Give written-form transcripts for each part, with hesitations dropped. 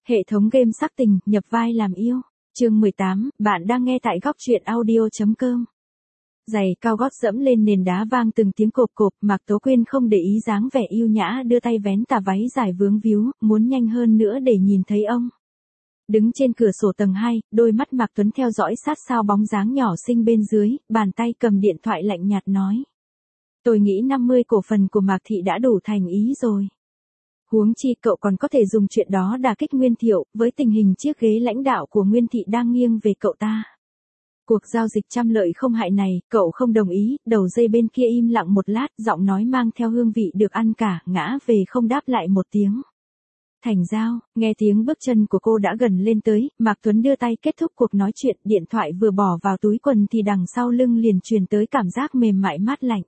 Hệ thống game sắc tình, nhập vai làm yêu. Chương 18, bạn đang nghe tại góc truyện audio.com. Giày cao gót dẫm lên nền đá vang từng tiếng cộp cộp, Mạc Tố Quyên không để ý dáng vẻ yêu nhã đưa tay vén tà váy dài vướng víu, muốn nhanh hơn nữa để nhìn thấy ông. Đứng trên cửa sổ tầng 2, đôi mắt Mạc Tuấn theo dõi sát sao bóng dáng nhỏ xinh bên dưới, bàn tay cầm điện thoại lạnh nhạt nói. Tôi nghĩ 50 cổ phần của Mạc Thị đã đủ thành ý rồi. Huống chi cậu còn có thể dùng chuyện đó đả kích Nguyên Thiệu, với tình hình chiếc ghế lãnh đạo của Nguyên Thị đang nghiêng về cậu ta. Cuộc giao dịch trăm lợi không hại này, cậu không đồng ý, đầu dây bên kia im lặng một lát, giọng nói mang theo hương vị được ăn cả, ngã về không đáp lại một tiếng. Thành giao, nghe tiếng bước chân của cô đã gần lên tới, Mạc Tuấn đưa tay kết thúc cuộc nói chuyện, điện thoại vừa bỏ vào túi quần thì đằng sau lưng liền truyền tới cảm giác mềm mại mát lạnh.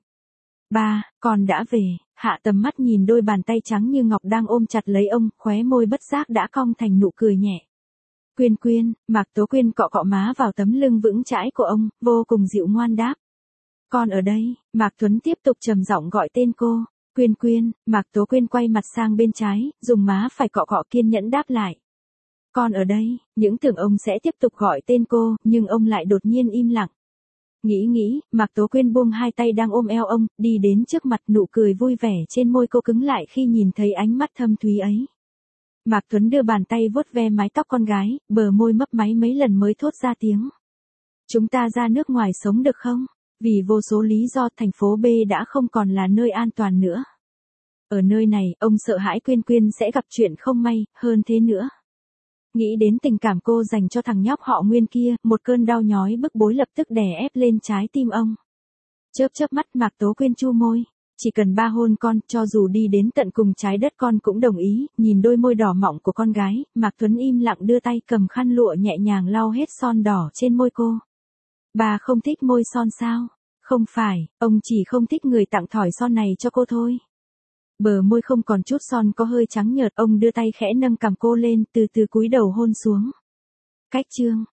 Ba, con đã về, hạ tầm mắt nhìn đôi bàn tay trắng như ngọc đang ôm chặt lấy ông, khóe môi bất giác đã cong thành nụ cười nhẹ. Quyên Quyên, Mạc Tố Quyên cọ cọ má vào tấm lưng vững chãi của ông, vô cùng dịu ngoan đáp. Con ở đây, Mạc Tuấn tiếp tục trầm giọng gọi tên cô. Quyên Quyên, Mạc Tố Quyên quay mặt sang bên trái, dùng má phải cọ cọ kiên nhẫn đáp lại. Con ở đây, những tưởng ông sẽ tiếp tục gọi tên cô, nhưng ông lại đột nhiên im lặng. Nghĩ, Mạc Tố Quyên buông hai tay đang ôm eo ông, đi đến trước mặt, nụ cười vui vẻ trên môi cô cứng lại khi nhìn thấy ánh mắt thâm thúy ấy. Mạc Tuấn đưa bàn tay vuốt ve mái tóc con gái, bờ môi mấp máy mấy lần mới thốt ra tiếng. Chúng ta ra nước ngoài sống được không? Vì vô số lý do thành phố B đã không còn là nơi an toàn nữa. Ở nơi này, ông sợ hãi Quyên Quyên sẽ gặp chuyện không may, hơn thế nữa. Nghĩ đến tình cảm cô dành cho thằng nhóc họ Nguyên kia, một cơn đau nhói bức bối lập tức đè ép lên trái tim ông. Chớp mắt Mạc Tố Quyên chu môi. Chỉ cần ba hôn con, cho dù đi đến tận cùng trái đất con cũng đồng ý, nhìn đôi môi đỏ mọng của con gái, Mạc Tuấn im lặng đưa tay cầm khăn lụa nhẹ nhàng lau hết son đỏ trên môi cô. Bà không thích môi son sao? Không phải, ông chỉ không thích người tặng thỏi son này cho cô thôi. Bờ môi không còn chút son có hơi trắng nhợt, ông đưa tay khẽ nâng cằm cô lên, từ từ cúi đầu hôn xuống. Cách chương.